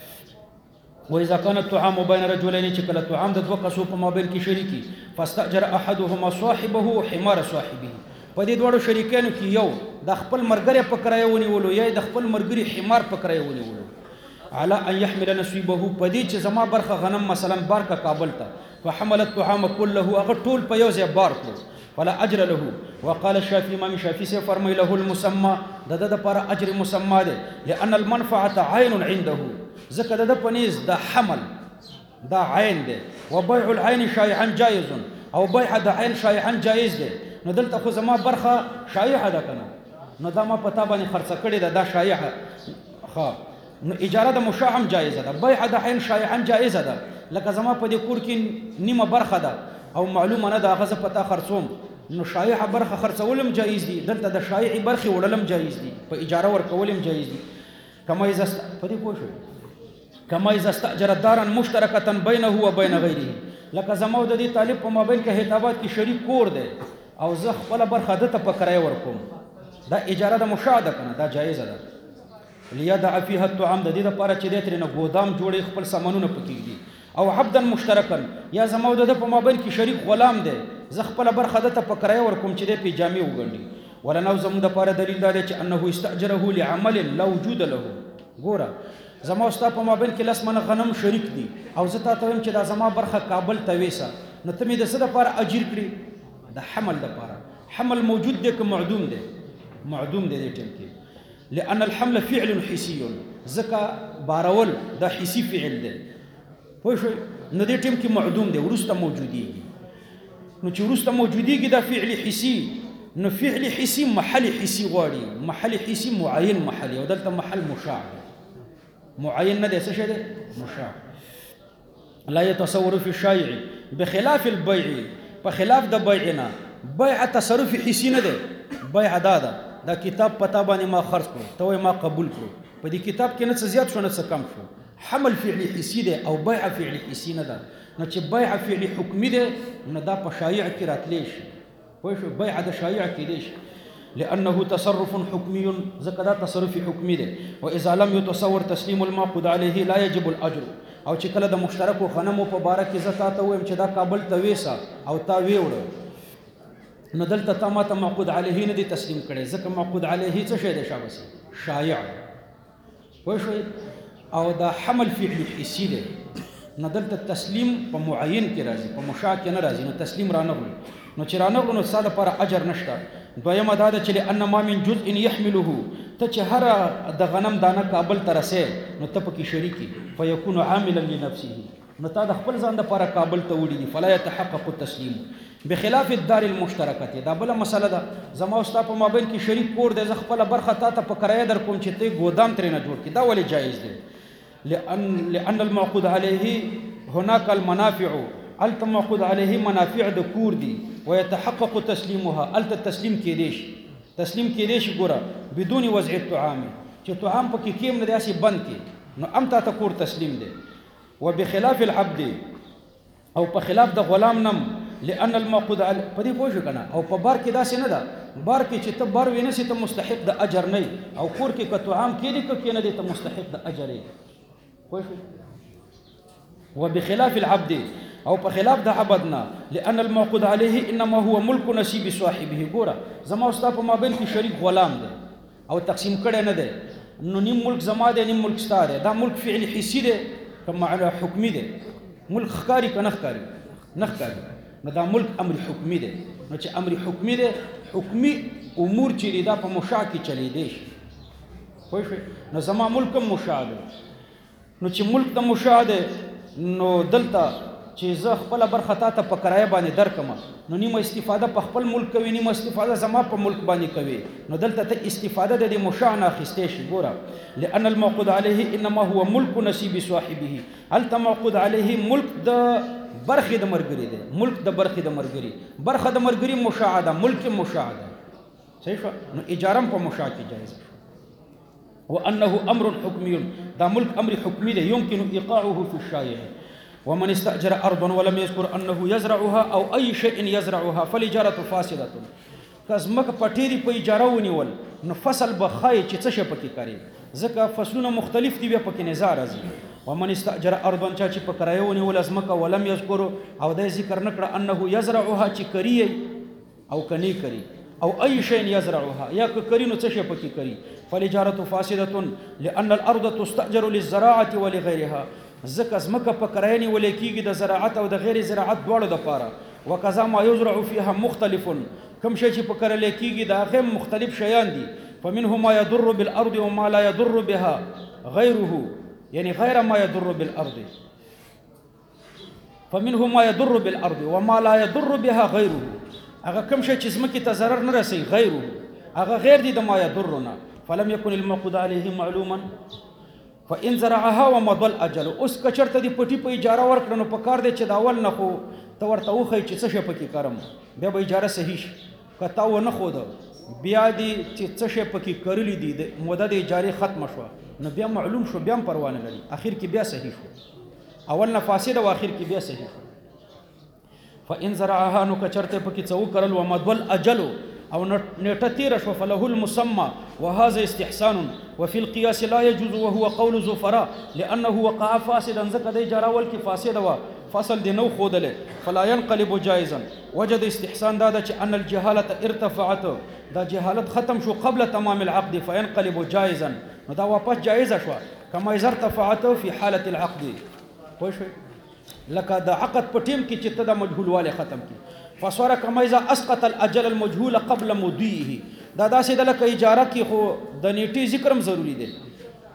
واذا كان الطعام بين رجلين چې کله طعام د دوه کسو په مابین کې شریکي فاستاجر احدهما صاحبه حمار صاحبه په دې دوړو شریکانو کې یو د خپل مرګره په کرایه ونیولو یا د خپل مرګري حمار په کرایه ونیولو على ان يحمل نصيبه په دې چې زما برخه غنم مثلا بار کا کابل ته فحمل الطعام كله هغه ټول په یو ځای بار کړو فلا اجر له وقال الشافعي امام شافعي سے فرمای له المسمى د لپاره اجر مسمى ده لان المنفعه عين عنده ذکر د پنيز د حمل دا عین ده وبيع العين شائعا جائز او بيع د عین شائعا جائز ده نو دلته خو زما برخه شایعه ده کنه نو دا ما پتا باندې خرڅ کړي ده دا شایعه ها نو اجاره د مشاعم جائزه ده بيع د عین شائعا جائزه ده لکه زما په دې کور کې نیمه برخه ده او معلومه نه ده هغه پتا خرڅوم نو شایعه برخه خرڅولم جایز دي دلته د شایعي برخه وړلم جایز دي په اجاره ورکولم جایز دي کما اذا په دې پوه شو کما اذا استاجر دارا مشترکه بينه وبين غيره لکه زما د دې طالب په مابین کې هیتابات کې شریک کور دی او زه خپل برخه دته په کرای ورکوم دا اجاره د مشاهده کنه دا جایز ده ليدع فيها الطعام د دې لپاره چې دې ترنه ګودام جوړي خپل سامانونه پکې دي او عبدا مشترکا یا زما د په مابین کې شریک غلام دی زه خپل برخه دته په کرای ورکوم چې دې په جامع وګڼي ولا نو زمو د لپاره دلیل دی چې انه استاجره لعمل لا وجود له ګوره زما او ستا په مابین کې لس منه غنم شریک دي او زه تا ته وایم چې دا زما برخه کابل ته ویسه نو ته مې د څه دپاره اجیر کړي د حمل دپاره حمل موجود دی که معدوم دی معدوم دی دې ټیم کې لأن الحمل فعل حسي ځکه بارول دا حسي فعل دی پوه شوئ نو دې ټیم کې معدوم دی وروسته موجودېږي نو چې وروسته موجودیږي دا فعل حسي، نو فعل حسي محل حسي غواړي، محل حسي معین محل، او دلته محل مشاع معین نه دی، څه شی دی؟ مشاع. لا يتصور في الشایع بخلاف البيع، په خلاف د بیع نه. بیع تصرف حسي نه دی، بیع دا کتاب پتا باندې ما خرڅ کړو، ته ما قبول کړو، په دې کتاب کې نه څه زیات شو نه څه کم شو، حمل فعل حسي دی او بیع فعل حسي نه ده. نو چې بیع فعل حکمي دی نو دا په شایع کې راتلی شي، پوه شو؟ بیع د شایع کېدی شي لأنه تصرف حكمي، ځکه دا تصرف حکمي دی. وإذا لم يتصور تسليم المعقود عليه لا يجب الأجر، او چې کله د مشترکو غنمو په باره کې زه تا ته وایم چې دا کابل ته ویسه او تا ویوړه، نو دلته تا ما ته معقود علیه نه دی تسلیم کړی، ځکه معقود علیه څه شی دی؟ شابسي شایع، پوه شوئ؟ او دا حمل فعل حسي دی، نو دلته تسلیم په معین کې راځي، په مشاع کې نه راځي، نو تسلیم رانغلو. نو چې رانغلو نو ستا دپاره اجر نشته. دویمه دا ده چې لأن ما من جزء يحمله، ته چې هر د غنم دانه کابل ته رسې نو ته پکې شریکي، فیکون عاملا لنفسه، نو تا د خپل ځان دپاره کابل ته وړي دي، فلا يتحقق التسلیم. بخلاف الدار المشترکه، دا بله مسله ده، زما او ستا په مابین کې شریک کور دی، زه خپله برخه تا ته په کرایه در کوم چې ته ګودام ترېنه جوړ کړي، دا ولې جایز دی؟ لأن المعقود عليه هناك المنافع، الته معقود عليه منافع د کور دي، ويتحقق تسليمها، الته تسلیم کېدی شي، تسلیم کېدی شي ګوره بدون وضع الطعام، چې طعام پکې کېم نه دی هسې بند کې، نو ام تا ته کور تسلیم دی. وبخلاف العبد، او په خلاف د غلام نم، لأن المعقود عليه، په دې پوه شو که نه؟ او په بار کې داسې نه ده، بار کې چې ته بار وینه سي ته مستحق د اجر نه، او کور کې که طعام کېدی که نه دی ته مستحق د اجر یې، پوه شو؟ وبخلاف العبد، او په خلاف د عبدنا، لأن المعقود عليه انما هو ملك نصیب صاحبه. ګوره زما او ستا په مابین کې شریک غلام دی او تقسیم کړی نه دی، نو نیم ملک زما دی نیم ملک ستا دی، دا ملک فعل حسي دی که معنی حکمي دی؟ ملک ښکاري که نه ښکاري؟ نه ښکاري، نو دا ملک امر حکمي دی. نو چې امر حکمي دی، حکمي امور چې دي دا په مشاع کې چلیدی شي، پوه شوې؟ نو زما ملک هم مشاع دی، نو چې ملک د مشاع دی نو دلته چې زه خپله برخه تا ته په کرایه باندې درکمه، نو نیمه استفاده په خپل ملک کوي، نیمه استفاده زما په ملک باندې کوي، نو دلته ته استفاده د دې مشاع نه اخیستی شي. ګوره لأن المعقود عليه انما هو ملك نصیب صاحبه، هلته معقود عليه ملک د برخې د مرګري دی، ملک د برخې د مرګري، برخه د مرګري مشاع ده، ملک مشاع ده، صحیح شو؟ نو اجاره په مشاع کې جایز ده. وانه امر حکمي، دا ملک امر حکمي دی، يمكن ايقاعه في الشایع. ومن استأجر أرضا ولم يذكر أنه يزرعها أو أي شيء يزرعها فالإجارة فاسدة. کزمک پټيري په اجاره ونیول نو فصل به خای چې څه شي پکې کوي، ځکه فصلونه مختلف دي، بیا پکې نزاع راځي. ومن استأجر أرضا، چې په کرایه ونیول ازمکه، ولم يذكر، او د ذکر نکړه انه يزرعها، چې کوي او کني کوي، او اي شيء يزرعها، یا کوي نو څه شي پکې کوي، فالإجارة فاسدة لأن الأرض تستأجر للزراعة ولغيرها، ځکه ځمکه په کرایه نیول کېږي د زراعت او د غیر زراعت دواړو دپاره. وکذا ما یزرع فيها مختلف، کوم شی چې په کرلی کېږي د هغې مختلف شیان دي. فمنه ما يضر بالأرض وما لا يضر بها غیره، یعنی غیر ما يضر بالأرض، فمنه ما يضر بالأرض وما لا يضر بها غیره، هغه کوم شی چې ځمکې ته ضرر نه رسوي غیره، هغه غیر دي د ما يضرنا. فلم يكن المعقود عليه معلوما فإن زرعها ومضى الأجل. اوس که چېرته دې پټي په اجاره ورکړه نو په کار دی چې د اول نه خو ته ورته وښیې چې څه شی پکې کرم، بیا به اجاره صحیح شي. که تا ونه ښوده بیا دې چې څه شی پکې کرلي دي، د موده د اجارې ختمه شوه، نو بیا معلوم شو، بیا هم پروا نه لري، اخر کې بیا صحیح شو، اول نه فاسده و اخر کې بیا صحیح شو. فإن زرعها، نو که چېرته پکې څه وکرل، ومضى الأجل، او نیټه تیره شوه، فله المسمى وهذا استحسان. وفي القياس لا يجوز وهو قول زفراء لأنه وقع فاسدا، ځکه د اجاره ول کې فاسده وه، فصل دې نو ښودلی، فلا ينقلب جائزا. وجد استحسان دا ده چې ان الجهالة ارتفعت، دا جهالت ختم شو قبل تمام العقد، فينقلب جائزا، نو دا واپس جائزه شوه، کما اذا ارتفعت في حالة العقد. پوه شوې؟ لکه د عقد په ټیم کې چې ته د مجهول والی ختم کړي. فصار کما اذا اسقط الاجل المجهول قبل مضيه، دا داسې ده لکه اجاره کې خو د نیټې ذکر هم ضروري دی،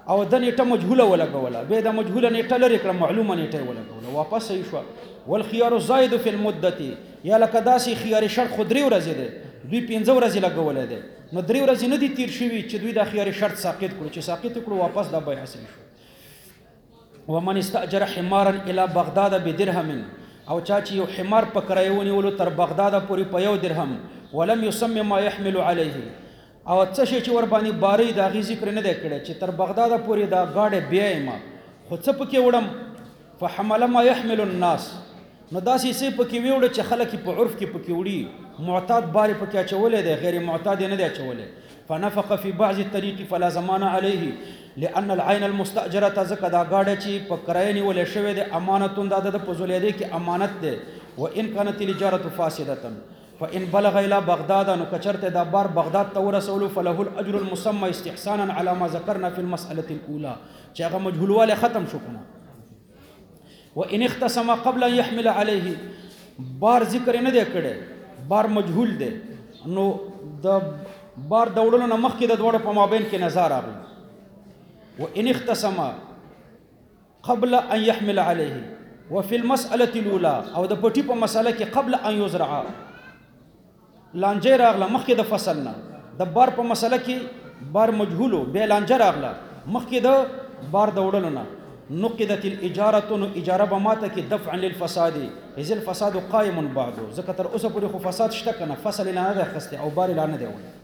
او د نیټه مجهوله ولګوله به د مجهوله نیټه لري کړه معلومه نیټه ولګوله واپس صحیح شو والخيار الزائد في المدة یا لکه داسې خيار شرط خو 3 ورځې ده دوی 15 ورځې لګولې ده نو 3 ورځې نه دي تیر شوي چې دوی د خيار شرط ساقط کړو چې ساقط کړو واپس د بیع حاصل شو ومن استاجر حمارا الى بغداد بدرهم او چا چې یو حمار په کرایونی ولو تر بغداد پورې په 1 درهم ولم يسمى ما يحمل عليه او څه شي چې ور باندې باری دا غي ذکر نه دی کړی چې تر بغداد پورې دا گاډه بیا ما خو څه پکې وړم فحمل ما يحمل الناس نو داسې څه پکې وړي چې خلک په عرف کې پکې وړي معتاد باری پکې اچولې دی غیر معتاد نه دی اچولې فنفق في بعض الطريق فلا زمان عليه لأن العين المستأجرة زکه دا گاډه چې په کرای نیولې شوې ده امانتون دا د پزولې دی کې امانت ده وان كانت التجاره فاسده فإن بلغ إلى بغداد نو کچرته دا بار بغداد ته ورسولو فله الأجر المسمى استحسانا على ما ذكرنا في المسألة الأولى چې هغه مجهولواله ختم شو کنه وإن اختصم قبل أن يحمل عليه بار ذکر نه دی کړي بار مجهول دی نو د بار دوړلو نه مخکې د دوړو په مابین کې نظر راغی وإن اختصم قبل أن يحمل عليه وفي المسألة الأولى او د پټي په مسأله کې قبل أن يزرع لانجه راغله مخکې د فصل نه د بار په مسله کې بار مجهولو به لانجه راغله مخکې د بار د وړلو نه نقدت الاجاره نو اجاره به ماته کې دفعا للفساد اذ الفساد قائم بعد ځکه تر اوسه پورې خو فساد شته کنه فصل نه نه خسته او بار نه دی وړل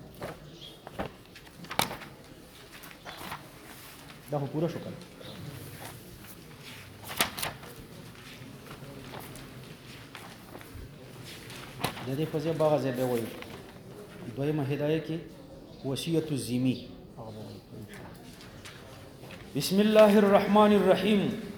دا خو پوره شو کنه د دې په ځای باغ ځای به وایي دویمه هدايه کې وصیت الذمی بسم الله الرحمن الرحیم